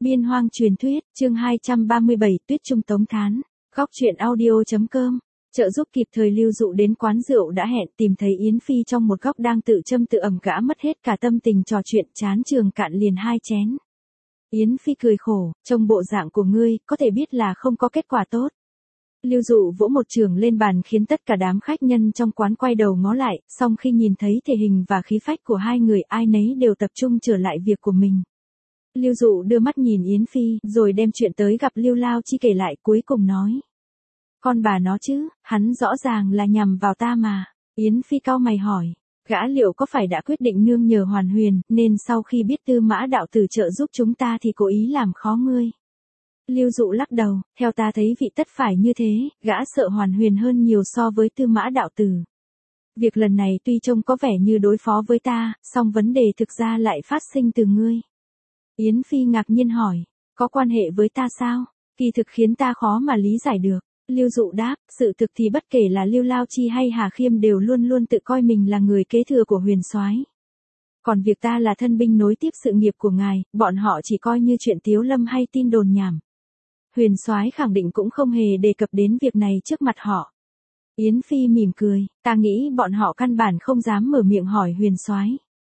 Biên hoang truyền thuyết, chương 237, Tuyết Trung Tống Thán. Góc truyện audio.com. Trợ giúp kịp thời Lưu Dụ đến quán rượu đã hẹn, tìm thấy Yến Phi trong một góc đang tự châm tự ẩm, gã mất hết cả tâm tình trò chuyện, chán trường cạn liền 2 chén. Yến Phi cười khổ, trông bộ dạng của ngươi, có thể biết là không có kết quả tốt. Lưu Dụ vỗ một chưởng lên bàn khiến tất cả đám khách nhân trong quán quay đầu ngó lại, song khi nhìn thấy thể hình và khí phách của hai người, ai nấy đều tập trung trở lại việc của mình. Lưu Dụ đưa mắt nhìn Yến Phi, rồi đem chuyện tới gặp Lưu Lao Chi kể lại, cuối cùng nói. Con bà nó chứ, hắn rõ ràng là nhằm vào ta mà. Yến Phi cau mày hỏi, gã liệu có phải đã quyết định nương nhờ Hoàn Huyền, nên sau khi biết Tư Mã đạo tử trợ giúp chúng ta thì cố ý làm khó ngươi. Lưu Dụ lắc đầu, theo ta thấy vị tất phải như thế, gã sợ Hoàn Huyền hơn nhiều so với Tư Mã đạo tử. Việc lần này tuy trông có vẻ như đối phó với ta, song vấn đề thực ra lại phát sinh từ ngươi. Yến Phi ngạc nhiên hỏi, có quan hệ với ta sao? Kỳ thực khiến ta khó mà lý giải được. Lưu Dụ đáp, sự thực thì bất kể là Lưu Lao Chi hay Hà Khiêm đều luôn luôn tự coi mình là người kế thừa của Huyền Soái. Còn việc ta là thân binh nối tiếp sự nghiệp của ngài, bọn họ chỉ coi như chuyện tiếu lâm hay tin đồn nhảm. Huyền Soái khẳng định cũng không hề đề cập đến việc này trước mặt họ. Yến Phi mỉm cười, ta nghĩ bọn họ căn bản không dám mở miệng hỏi Huyền Soái.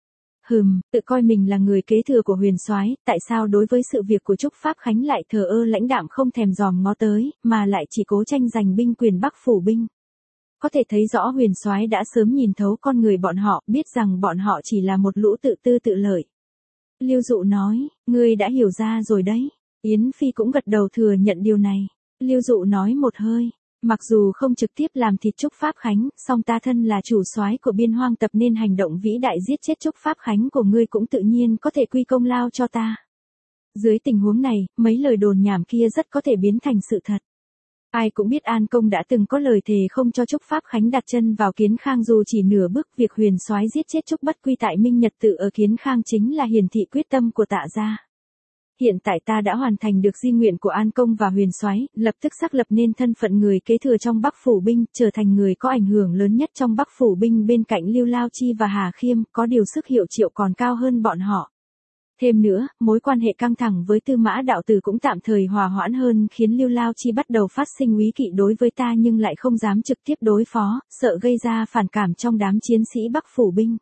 Tự coi mình là người kế thừa của Huyền Soái, tại sao đối với sự việc của Trúc Pháp Khánh lại thờ ơ lãnh đạm không thèm dòm ngó tới, mà lại chỉ cố tranh giành binh quyền Bắc phủ binh. Có thể thấy rõ Huyền Soái đã sớm nhìn thấu con người bọn họ, biết rằng bọn họ chỉ là một lũ tự tư tự lợi. Lưu Dụ nói, ngươi đã hiểu ra rồi đấy. Yến Phi cũng gật đầu thừa nhận điều này. Lưu Dụ nói một hơi, mặc dù không trực tiếp làm thịt Trúc Pháp Khánh, song ta thân là chủ soái của Biên Hoang tập nên hành động vĩ đại giết chết Trúc Pháp Khánh của ngươi cũng tự nhiên có thể quy công lao cho ta. Dưới tình huống này, mấy lời đồn nhảm kia rất có thể biến thành sự thật. Ai cũng biết An Công đã từng có lời thề không cho Trúc Pháp Khánh đặt chân vào Kiến Khang dù chỉ nửa bước, việc Huyền Soái giết chết Trúc Bất Quy tại Minh Nhật Tự ở Kiến Khang chính là hiển thị quyết tâm của Tạ gia. Hiện tại ta đã hoàn thành được di nguyện của An Công và Huyền Soái, lập tức xác lập nên thân phận người kế thừa trong Bắc phủ binh, trở thành người có ảnh hưởng lớn nhất trong Bắc phủ binh bên cạnh Lưu Lao Chi và Hà Khiêm, có điều sức hiệu triệu còn cao hơn bọn họ. Thêm nữa, mối quan hệ căng thẳng với Tư Mã đạo tử cũng tạm thời hòa hoãn hơn, khiến Lưu Lao Chi bắt đầu phát sinh úy kỵ đối với ta nhưng lại không dám trực tiếp đối phó, sợ gây ra phản cảm trong đám chiến sĩ Bắc phủ binh.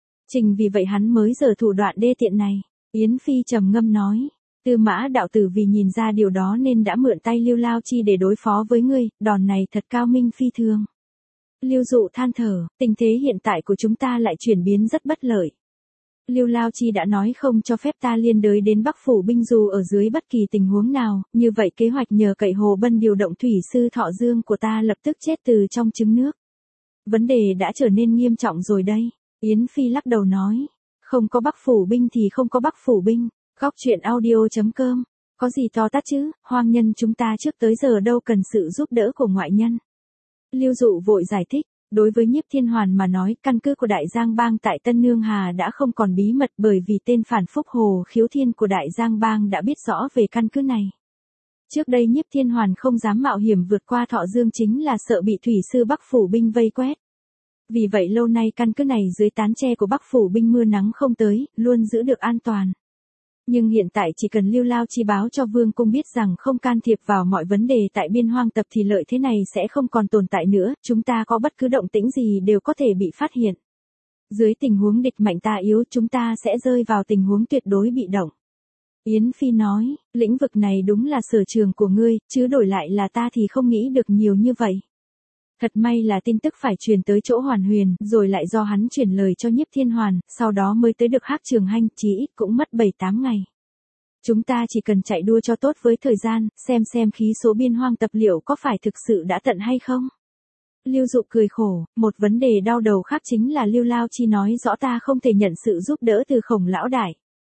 Vì vậy hắn mới giở thủ đoạn đê tiện này. Yến Phi trầm ngâm nói. Tư Mã đạo tử vì nhìn ra điều đó nên đã mượn tay Lưu Lao Chi để đối phó với ngươi, đòn này thật cao minh phi thường. Lưu Dụ than thở, tình thế hiện tại của chúng ta lại chuyển biến rất bất lợi. Lưu Lao Chi đã nói không cho phép ta liên đới đến Bắc phủ binh dù ở dưới bất kỳ tình huống nào, như vậy kế hoạch nhờ cậy Hồ Bân điều động thủy sư Thọ Dương của ta lập tức chết từ trong trứng nước. Vấn đề đã trở nên nghiêm trọng rồi đây. Yến Phi lắc đầu nói, không có Bắc phủ binh thì không có Bắc phủ binh. Góc truyện audio.com. Có gì to tát chứ, hoang nhân chúng ta trước tới giờ đâu cần sự giúp đỡ của ngoại nhân. Lưu Dụ vội giải thích, đối với Nhiếp Thiên Hoàn mà nói, căn cứ của Đại Giang Bang tại Tân Nương Hà đã không còn bí mật, bởi vì tên phản phúc Hồ Khiếu Thiên của Đại Giang Bang đã biết rõ về căn cứ này. Trước đây Nhiếp Thiên Hoàn không dám mạo hiểm vượt qua Thọ Dương chính là sợ bị thủy sư Bắc phủ binh vây quét. Vì vậy lâu nay căn cứ này dưới tán tre của Bắc phủ binh mưa nắng không tới, luôn giữ được an toàn. Nhưng hiện tại chỉ cần Lưu Lao Chi báo cho Vương Cung biết rằng không can thiệp vào mọi vấn đề tại Biên Hoang tập thì lợi thế này sẽ không còn tồn tại nữa, chúng ta có bất cứ động tĩnh gì đều có thể bị phát hiện. Dưới tình huống địch mạnh ta yếu chúng ta sẽ rơi vào tình huống tuyệt đối bị động. Yến Phi nói, lĩnh vực này đúng là sở trường của ngươi, chứ đổi lại là ta thì không nghĩ được nhiều như vậy. Thật may là tin tức phải truyền tới chỗ Hoàn Huyền, rồi lại do hắn truyền lời cho Nhiếp Thiên Hoàn, sau đó mới tới được Hắc Trường Hanh, chí ít cũng mất 7-8 ngày. Chúng ta chỉ cần chạy đua cho tốt với thời gian, xem khí số Biên Hoang tập liệu có phải thực sự đã tận hay không. Lưu Dụ cười khổ, một vấn đề đau đầu khác chính là Lưu Lao Chi nói rõ ta không thể nhận sự giúp đỡ từ Khổng lão đại.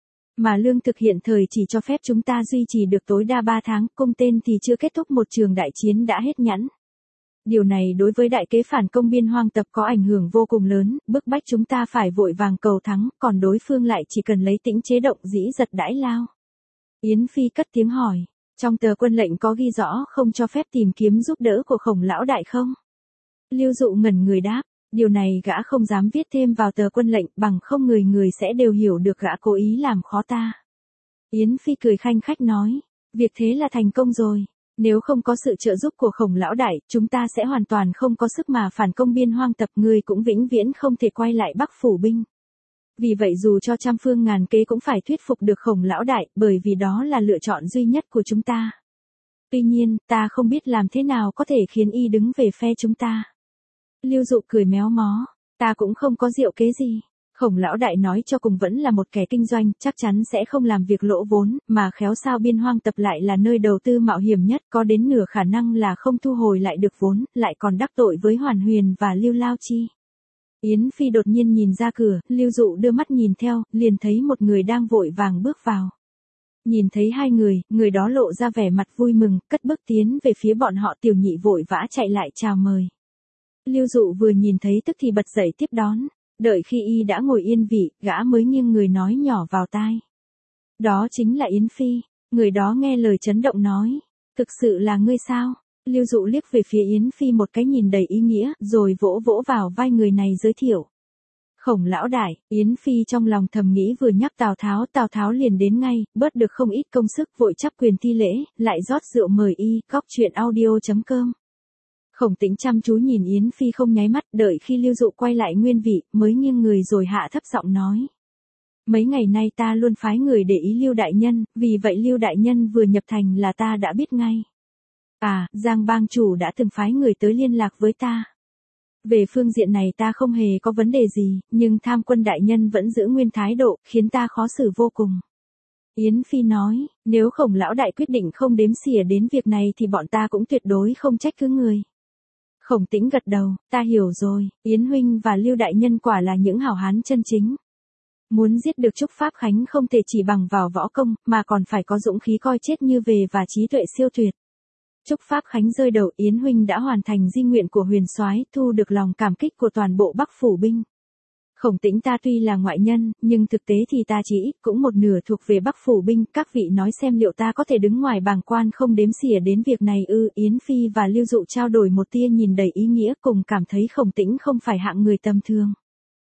Mà lương thực hiện thời chỉ cho phép chúng ta duy trì được tối đa 3 tháng, cung tên thì chưa kết thúc một trường đại chiến đã hết nhẵn. Điều này đối với đại kế phản công Biên Hoang tập có ảnh hưởng vô cùng lớn, bức bách chúng ta phải vội vàng cầu thắng, còn đối phương lại chỉ cần lấy tĩnh chế động dĩ giật đãi lao. Yến Phi cất tiếng hỏi, trong tờ quân lệnh có ghi rõ không cho phép tìm kiếm giúp đỡ của Khổng lão đại không? Lưu Dụ ngẩn người đáp, điều này gã không dám viết thêm vào tờ quân lệnh, bằng không người sẽ đều hiểu được gã cố ý làm khó ta. Yến Phi cười khanh khách nói. Việc thế là thành công rồi. Nếu không có sự trợ giúp của Khổng lão đại, chúng ta sẽ hoàn toàn không có sức mà phản công Biên Hoang tập, người cũng vĩnh viễn không thể quay lại Bắc phủ binh. Vì vậy dù cho trăm phương ngàn kế cũng phải thuyết phục được Khổng lão đại, bởi vì đó là lựa chọn duy nhất của chúng ta. Tuy nhiên, ta không biết làm thế nào có thể khiến y đứng về phe chúng ta. Lưu Dụ cười méo mó. Ta cũng không có diệu kế gì. Khổng lão đại nói cho cùng vẫn là một kẻ kinh doanh, chắc chắn sẽ không làm việc lỗ vốn, mà khéo sao Biên Hoang tập lại là nơi đầu tư mạo hiểm nhất, có đến nửa khả năng là không thu hồi lại được vốn, lại còn đắc tội với Hoàn Huyền và Lưu Lao Chi. Yến Phi đột nhiên nhìn ra cửa, Lưu Dụ đưa mắt nhìn theo, liền thấy một người đang vội vàng bước vào. Nhìn thấy hai người đó lộ ra vẻ mặt vui mừng, cất bước tiến về phía bọn họ. Tiểu Nhị vội vã chạy lại chào mời. Lưu Dụ vừa nhìn thấy tức thì bật dậy tiếp đón. Đợi khi y đã ngồi yên vị, gã mới nghiêng người nói nhỏ vào tai. Đó chính là Yến Phi. Người đó nghe lời chấn động nói. Thực sự là ngươi sao? Lưu Dụ liếc về phía Yến Phi một cái nhìn đầy ý nghĩa, rồi vỗ vỗ vào vai người này giới thiệu. Khổng lão đại. Yến Phi trong lòng thầm nghĩ vừa nhắc Tào Tháo liền đến ngay, bớt được không ít công sức, vội chắp quyền thi lễ, lại rót rượu mời y. Góc truyện audio.com. Khổng Tĩnh chăm chú nhìn Yến Phi không nháy mắt, đợi khi Lưu Dụ quay lại nguyên vị, mới nghiêng người rồi hạ thấp giọng nói. Mấy ngày nay ta luôn phái người để ý Lưu đại nhân, vì vậy Lưu đại nhân vừa nhập thành là ta đã biết ngay. À, Giang bang chủ đã từng phái người tới liên lạc với ta. Về phương diện này ta không hề có vấn đề gì, nhưng Tham Quân đại nhân vẫn giữ nguyên thái độ, khiến ta khó xử vô cùng. Yến Phi nói, nếu Khổng lão đại quyết định không đếm xỉa đến việc này thì bọn ta cũng tuyệt đối không trách cứ người. Khổng Tĩnh gật đầu, ta hiểu rồi, Yến huynh và Lưu đại nhân quả là những hảo hán chân chính. Muốn giết được Trúc Pháp Khánh không thể chỉ bằng vào võ công, mà còn phải có dũng khí coi chết như về và trí tuệ siêu tuyệt. Trúc Pháp Khánh rơi đầu, Yến huynh đã hoàn thành di nguyện của Huyền Soái, thu được lòng cảm kích của toàn bộ Bắc phủ binh. Khổng Tĩnh ta tuy là ngoại nhân, nhưng thực tế thì ta chỉ ít cũng một nửa thuộc về Bắc phủ binh, các vị nói xem liệu ta có thể đứng ngoài bàng quan không đếm xỉa đến việc này ư? Yến Phi và Lưu Dụ trao đổi một tia nhìn đầy ý nghĩa, cùng cảm thấy Khổng Tĩnh không phải hạng người tầm thường.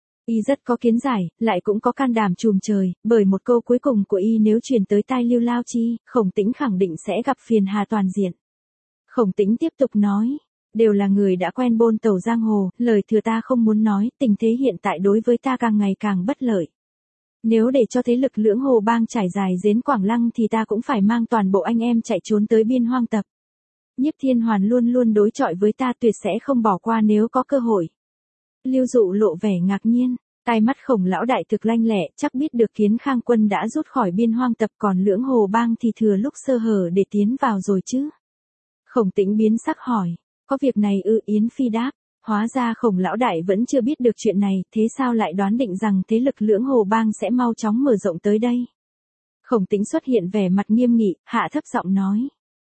Y rất có kiến giải, lại cũng có can đảm trùm trời, bởi một câu cuối cùng của y nếu truyền tới tai Lưu Lao Chi, Khổng Tĩnh khẳng định sẽ gặp phiền hà toàn diện. Khổng Tĩnh tiếp tục nói, đều là người đã quen bôn tẩu giang hồ, lời thừa ta không muốn nói, tình thế hiện tại đối với ta càng ngày càng bất lợi. Nếu để cho thế lực Lưỡng Hồ bang trải dài đến Quảng Lăng thì ta cũng phải mang toàn bộ anh em chạy trốn tới Biên Hoang tập. Nhiếp Thiên Hoàn luôn luôn đối chọi với ta, tuyệt sẽ không bỏ qua nếu có cơ hội. Lưu Dụ lộ vẻ ngạc nhiên, tai mắt Khổng lão đại thực lanh lẹ, chắc biết được Kiến Khang quân đã rút khỏi Biên Hoang tập, còn Lưỡng Hồ bang thì thừa lúc sơ hở để tiến vào rồi chứ. Khổng Tĩnh biến sắc hỏi, có việc này ư? Yến Phi đáp, hóa ra Khổng lão đại vẫn chưa biết được chuyện này, thế sao lại đoán định rằng thế lực Lưỡng Hồ bang sẽ mau chóng mở rộng tới đây? Khổng Tĩnh xuất hiện vẻ mặt nghiêm nghị, hạ thấp giọng nói.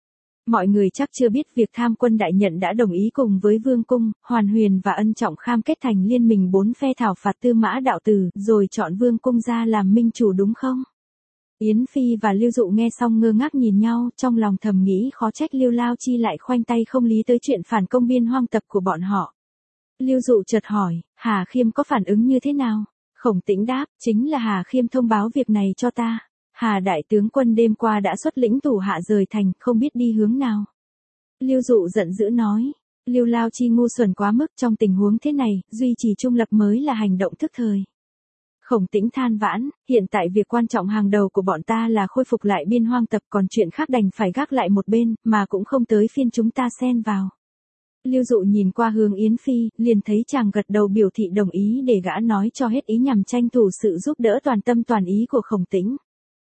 Mọi người chắc chưa biết việc Tham Quân đại nhận đã đồng ý cùng với Vương Cung, Hoàn Huyền và Ân Trọng Kham kết thành liên minh 4 phe thảo phạt Tư Mã đạo tử, rồi chọn Vương Cung ra làm minh chủ đúng không? Yến Phi và Lưu Dụ nghe xong ngơ ngác nhìn nhau, trong lòng thầm nghĩ khó trách Lưu Lao Chi lại khoanh tay không lý tới chuyện phản công Biên Hoang tập của bọn họ. Lưu Dụ chợt hỏi, Hà Khiêm có phản ứng như thế nào? Khổng Tĩnh đáp, chính là Hà Khiêm thông báo việc này cho ta. Hà đại tướng quân đêm qua đã xuất lĩnh thủ hạ rời thành, không biết đi hướng nào. Lưu Dụ giận dữ nói, Lưu Lao Chi ngu xuẩn quá mức, trong tình huống thế này, duy trì trung lập mới là hành động thức thời. Khổng Tĩnh than vãn, hiện tại việc quan trọng hàng đầu của bọn ta là khôi phục lại Biên Hoang tập, còn chuyện khác đành phải gác lại một bên, mà cũng không tới phiên chúng ta xen vào. Lưu Dụ nhìn qua hướng Yến Phi, liền thấy chàng gật đầu biểu thị đồng ý để gã nói cho hết ý nhằm tranh thủ sự giúp đỡ toàn tâm toàn ý của Khổng Tĩnh.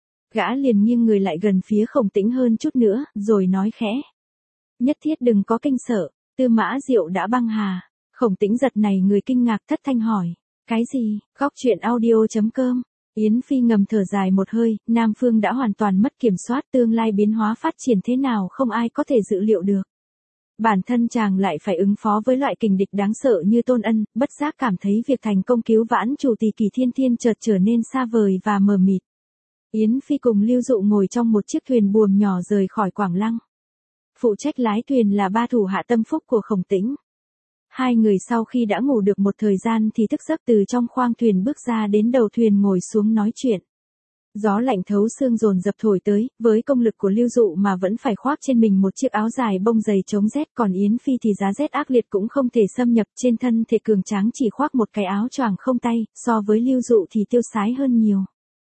Gã liền nghiêng người lại gần phía Khổng Tĩnh hơn chút nữa, rồi nói khẽ. Nhất thiết đừng có kinh sợ, Tư Mã Diệu đã băng hà. Khổng Tĩnh giật này người kinh ngạc thất thanh hỏi. Cái gì? Góc truyện audio.com. Yến Phi ngầm thở dài một hơi, Nam Phương đã hoàn toàn mất kiểm soát, tương lai biến hóa phát triển thế nào không ai có thể dự liệu được. Bản thân chàng lại phải ứng phó với loại kình địch đáng sợ như Tôn Ân, bất giác cảm thấy việc thành công cứu vãn chủ Tỳ Kỳ Thiên Thiên chợt trở nên xa vời và mờ mịt. Yến Phi cùng Lưu Dụ ngồi trong một chiếc thuyền buồm nhỏ rời khỏi Quảng Lăng. Phụ trách lái thuyền là 3 thủ hạ tâm phúc của Khổng Tĩnh. Hai người sau khi đã ngủ được một thời gian thì thức giấc từ trong khoang thuyền bước ra đến đầu thuyền ngồi xuống nói chuyện. Gió lạnh thấu xương dồn dập thổi tới, với công lực của Lưu Dụ mà vẫn phải khoác trên mình một chiếc áo dài bông dày chống rét, còn Yến Phi thì giá rét ác liệt cũng không thể xâm nhập, trên thân thể cường tráng chỉ khoác một cái áo choàng không tay, so với Lưu Dụ thì tiêu sái hơn nhiều.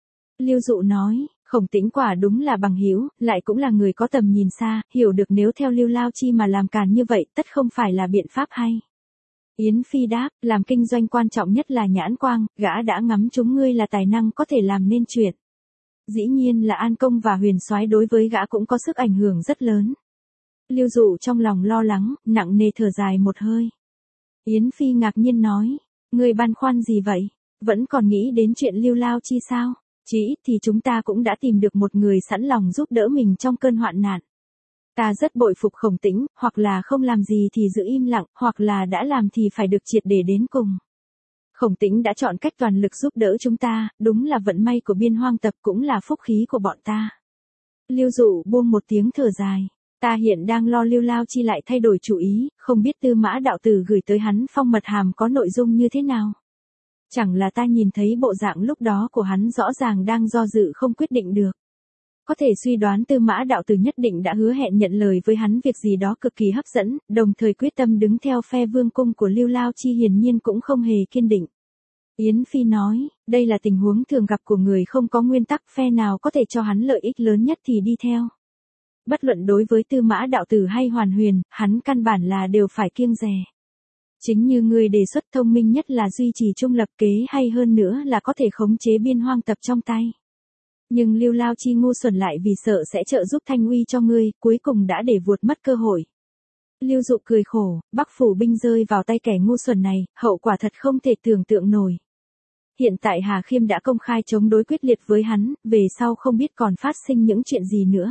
Lưu Dụ nói, Khổng Tĩnh quả đúng là bằng hữu, lại cũng là người có tầm nhìn xa, hiểu được nếu theo Lưu Lao Chi mà làm càn như vậy, tất không phải là biện pháp hay. Yến Phi đáp, làm kinh doanh quan trọng nhất là nhãn quang, gã đã ngắm chúng ngươi là tài năng có thể làm nên chuyện. Dĩ nhiên là An Công và Huyền Soái đối với gã cũng có sức ảnh hưởng rất lớn. Lưu Dụ trong lòng lo lắng, nặng nề thở dài một hơi. Yến Phi ngạc nhiên nói, ngươi băn khoăn gì vậy? Vẫn còn nghĩ đến chuyện Lưu Lao Chi sao? Chỉ ít thì chúng ta cũng đã tìm được một người sẵn lòng giúp đỡ mình trong cơn hoạn nạn. Ta rất bội phục Khổng Tĩnh, hoặc là không làm gì thì giữ im lặng, hoặc là đã làm thì phải được triệt để đến cùng. Khổng Tĩnh đã chọn cách toàn lực giúp đỡ chúng ta, đúng là vận may của Biên Hoang Tập cũng là phúc khí của bọn ta. Lưu Dụ buông một tiếng thở dài. Ta hiện đang lo Lưu Lao Chi lại thay đổi chủ ý, không biết Tư Mã đạo tử gửi tới hắn phong mật hàm có nội dung như thế nào. Chẳng là ta nhìn thấy bộ dạng lúc đó của hắn rõ ràng đang do dự không quyết định được. Có thể suy đoán Tư Mã đạo tử nhất định đã hứa hẹn nhận lời với hắn việc gì đó cực kỳ hấp dẫn, đồng thời quyết tâm đứng theo phe vương cung của Lưu Lao Chi hiển nhiên cũng không hề kiên định. Yến Phi nói, đây là tình huống thường gặp của người không có nguyên tắc, phe nào có thể cho hắn lợi ích lớn nhất thì đi theo. Bất luận đối với Tư Mã đạo tử hay Hoàn Huyền, hắn căn bản là đều phải kiêng dè. Chính như người đề xuất, thông minh nhất là duy trì trung lập, kế hay hơn nữa là có thể khống chế Biên Hoang Tập trong tay. Nhưng Lưu Lao Chi ngu xuẩn lại vì sợ sẽ trợ giúp thanh uy cho ngươi, cuối cùng đã để vuột mất cơ hội. Lưu Dụ cười khổ, Bắc phủ binh rơi vào tay kẻ ngu xuẩn này, hậu quả thật không thể tưởng tượng nổi. Hiện tại Hà Khiêm đã công khai chống đối quyết liệt với hắn, về sau không biết còn phát sinh những chuyện gì nữa.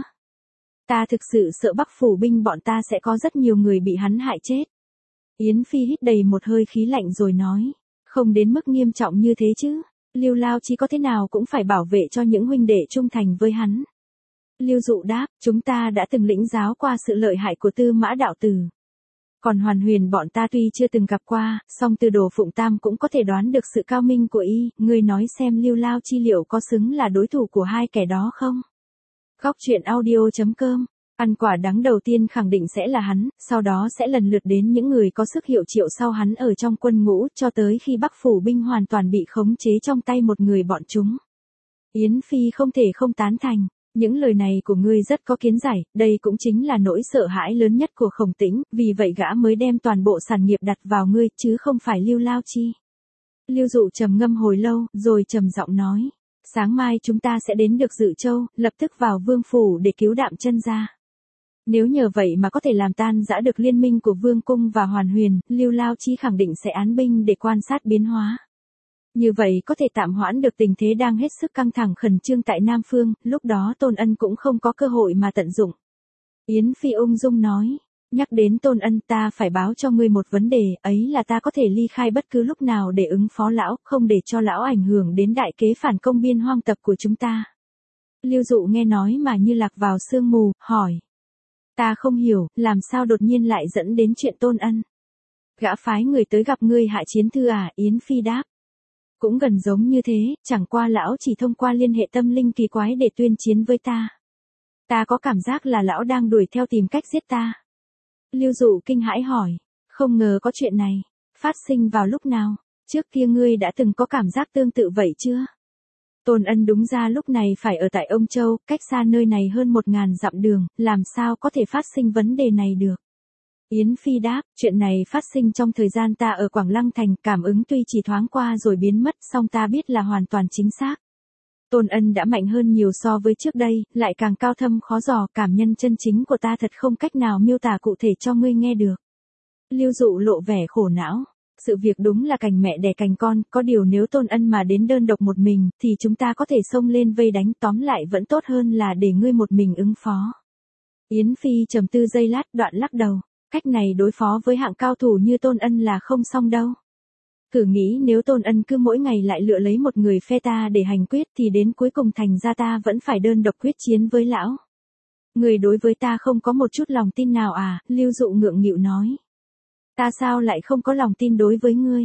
Ta thực sự sợ Bắc phủ binh bọn ta sẽ có rất nhiều người bị hắn hại chết. Yến Phi hít đầy một hơi khí lạnh rồi nói, không đến mức nghiêm trọng như thế chứ. Lưu Lao Chi có thế nào cũng phải bảo vệ cho những huynh đệ trung thành với hắn. Lưu Dụ đáp, chúng ta đã từng lĩnh giáo qua sự lợi hại của Tư Mã đạo tử. Còn Hoàn Huyền bọn ta tuy chưa từng gặp qua, song từ Đồ Phụng Tam cũng có thể đoán được sự cao minh của y, ngươi nói xem Lưu Lao Chi liệu có xứng là đối thủ của hai kẻ đó không? Góc truyện audio.com. Ăn quả đắng đầu tiên khẳng định sẽ là hắn, sau đó sẽ lần lượt đến những người có sức hiệu triệu sau hắn ở trong quân ngũ, cho tới khi Bắc phủ binh hoàn toàn bị khống chế trong tay một người bọn chúng. Yến Phi không thể không tán thành. Những lời này của ngươi rất có kiến giải, đây cũng chính là nỗi sợ hãi lớn nhất của Khổng Tĩnh, vì vậy gã mới đem toàn bộ sản nghiệp đặt vào ngươi, chứ không phải Lưu Lao Chi. Lưu Dụ trầm ngâm hồi lâu, rồi trầm giọng nói, sáng mai chúng ta sẽ đến được Dự Châu, lập tức vào Vương phủ để cứu Đạm Chân ra. Nếu nhờ vậy mà có thể làm tan rã được liên minh của Vương cung và Hoàn Huyền, Lưu Lao Chi khẳng định sẽ án binh để quan sát biến hóa. Như vậy có thể tạm hoãn được tình thế đang hết sức căng thẳng khẩn trương tại Nam Phương, lúc đó Tôn Ân cũng không có cơ hội mà tận dụng. Yến Phi ung dung nói, nhắc đến Tôn Ân ta phải báo cho ngươi một vấn đề, ấy là ta có thể ly khai bất cứ lúc nào để ứng phó lão, không để cho lão ảnh hưởng đến đại kế phản công Biên Hoang Tập của chúng ta. Lưu Dụ nghe nói mà như lạc vào sương mù, hỏi. Ta không hiểu, làm sao đột nhiên lại dẫn đến chuyện Tôn Ân. Gã phái người tới gặp ngươi hạ chiến thư à? Yến Phi đáp. Cũng gần giống như thế, chẳng qua lão chỉ thông qua liên hệ tâm linh kỳ quái để tuyên chiến với ta. Ta có cảm giác là lão đang đuổi theo tìm cách giết ta. Lưu Dụ kinh hãi hỏi, không ngờ có chuyện này, phát sinh vào lúc nào, trước kia ngươi đã từng có cảm giác tương tự vậy chưa? Tôn Ân đúng ra lúc này phải ở tại Ông Châu, cách xa nơi này hơn 1000 dặm đường, làm sao có thể phát sinh vấn đề này được? Yến Phi đáp, chuyện này phát sinh trong thời gian ta ở Quảng Lăng Thành, cảm ứng tuy chỉ thoáng qua rồi biến mất, song ta biết là hoàn toàn chính xác. Tôn Ân đã mạnh hơn nhiều so với trước đây, lại càng cao thâm khó dò, cảm nhân chân chính của ta thật không cách nào miêu tả cụ thể cho ngươi nghe được. Lưu Dụ lộ vẻ khổ não. Sự việc đúng là cành mẹ đẻ cành con, có điều nếu Tôn Ân mà đến đơn độc một mình, thì chúng ta có thể xông lên vây đánh, tóm lại vẫn tốt hơn là để ngươi một mình ứng phó. Yến Phi trầm tư giây lát, đoạn lắc đầu. Cách này đối phó với hạng cao thủ như Tôn Ân là không xong đâu. Thử nghĩ nếu Tôn Ân cứ mỗi ngày lại lựa lấy một người phe ta để hành quyết thì đến cuối cùng thành ra ta vẫn phải đơn độc quyết chiến với lão. Người đối với ta không có một chút lòng tin nào à? Lưu Dụ ngượng nghịu nói. Ta sao lại không có lòng tin đối với ngươi?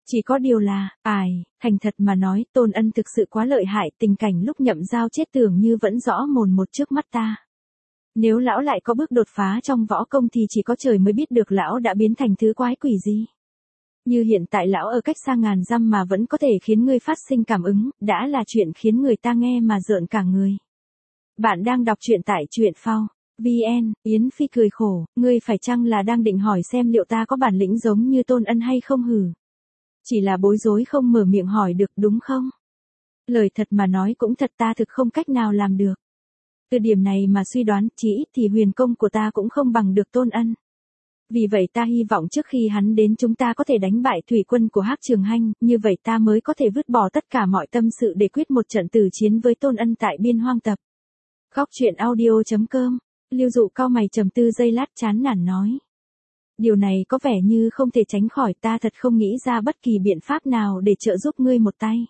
Chỉ có điều là, thành thật mà nói, Tôn Ân thực sự quá lợi hại, tình cảnh lúc Nhậm Giao chết tưởng như vẫn rõ mồn một trước mắt ta. Nếu lão lại có bước đột phá trong võ công thì chỉ có trời mới biết được lão đã biến thành thứ quái quỷ gì. Như hiện tại lão ở cách xa ngàn dặm mà vẫn có thể khiến ngươi phát sinh cảm ứng, đã là chuyện khiến người ta nghe mà rợn cả người. Bạn đang đọc truyện tại truyện phao. VN, Yến Phi cười khổ, ngươi phải chăng là đang định hỏi xem liệu ta có bản lĩnh giống như Tôn Ân hay không hử? Chỉ là bối rối không mở miệng hỏi được đúng không? Lời thật mà nói cũng thật, ta thực không cách nào làm được. Từ điểm này mà suy đoán, chỉ ít thì huyền công của ta cũng không bằng được Tôn Ân. Vì vậy ta hy vọng trước khi hắn đến chúng ta có thể đánh bại thủy quân của Hắc Trường Hanh, như vậy ta mới có thể vứt bỏ tất cả mọi tâm sự để quyết một trận tử chiến với Tôn Ân tại biên hoang tập. Góc truyện audio.com. Lưu Dụ cau mày trầm tư giây lát chán nản nói. Điều này có vẻ như không thể tránh khỏi, ta thật không nghĩ ra bất kỳ biện pháp nào để trợ giúp ngươi một tay.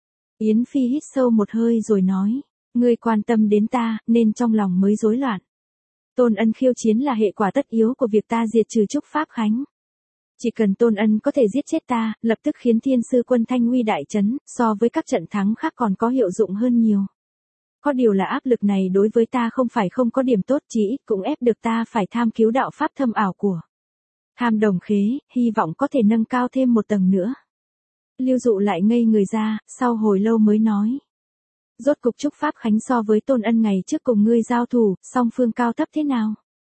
Yến Phi hít sâu một hơi rồi nói, ngươi quan tâm đến ta, nên trong lòng mới rối loạn. Tôn Ân khiêu chiến là hệ quả tất yếu của việc ta diệt trừ Trúc Pháp Khánh. Chỉ cần Tôn Ân có thể giết chết ta, lập tức khiến Thiên Sư quân Thanh Huy đại chấn, so với các trận thắng khác còn có hiệu dụng hơn nhiều. Có điều là áp lực này đối với ta không phải không có điểm tốt, chỉ ít cũng ép được ta phải tham cứu đạo pháp thâm ảo của Tham Đồng Khế, hy vọng có thể nâng cao thêm một tầng nữa. Lưu Dụ lại ngây người ra, sau hồi lâu mới nói. Rốt cục Trúc Pháp Khánh so với Tôn Ân ngày trước cùng ngươi giao thủ, song phương cao thấp thế nào?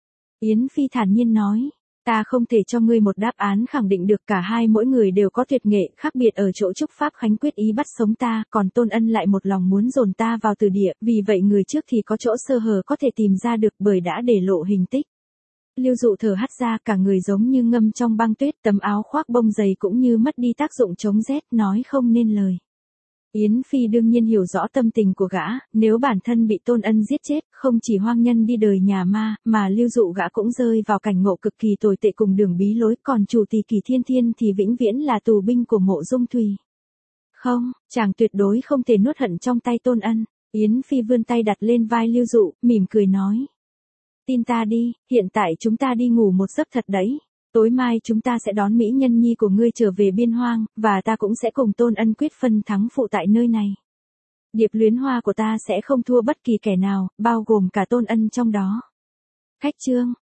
Yến Phi thản nhiên nói, ta không thể cho ngươi một đáp án khẳng định được, cả hai mỗi người đều có tuyệt nghệ, khác biệt ở chỗ Trúc Pháp Khánh quyết ý bắt sống ta, còn Tôn Ân lại một lòng muốn dồn ta vào tử địa, vì vậy người trước thì có chỗ sơ hở có thể tìm ra được bởi đã để lộ hình tích. Lưu Dụ thở hắt ra, cả người giống như ngâm trong băng tuyết, tấm áo khoác bông dày cũng như mất đi tác dụng chống rét, nói không nên lời. Yến Phi đương nhiên hiểu rõ tâm tình của gã, nếu bản thân bị Tôn Ân giết chết, không chỉ hoang nhân đi đời nhà ma, mà Lưu Dụ gã cũng rơi vào cảnh ngộ cực kỳ tồi tệ cùng đường bí lối, còn chủ tỷ Kỳ Thiên Thiên thì vĩnh viễn là tù binh của Mộ Dung Thùy. Không, chàng tuyệt đối không thể nuốt hận trong tay Tôn Ân. Yến Phi vươn tay đặt lên vai Lưu Dụ, mỉm cười nói. Tin ta đi, hiện tại chúng ta đi ngủ một giấc thật đấy. Tối mai chúng ta sẽ đón mỹ nhân nhi của ngươi trở về biên hoang, và ta cũng sẽ cùng Tôn Ân quyết phân thắng phụ tại nơi này. Điệp Luyến Hoa của ta sẽ không thua bất kỳ kẻ nào, bao gồm cả Tôn Ân trong đó. Khách trương.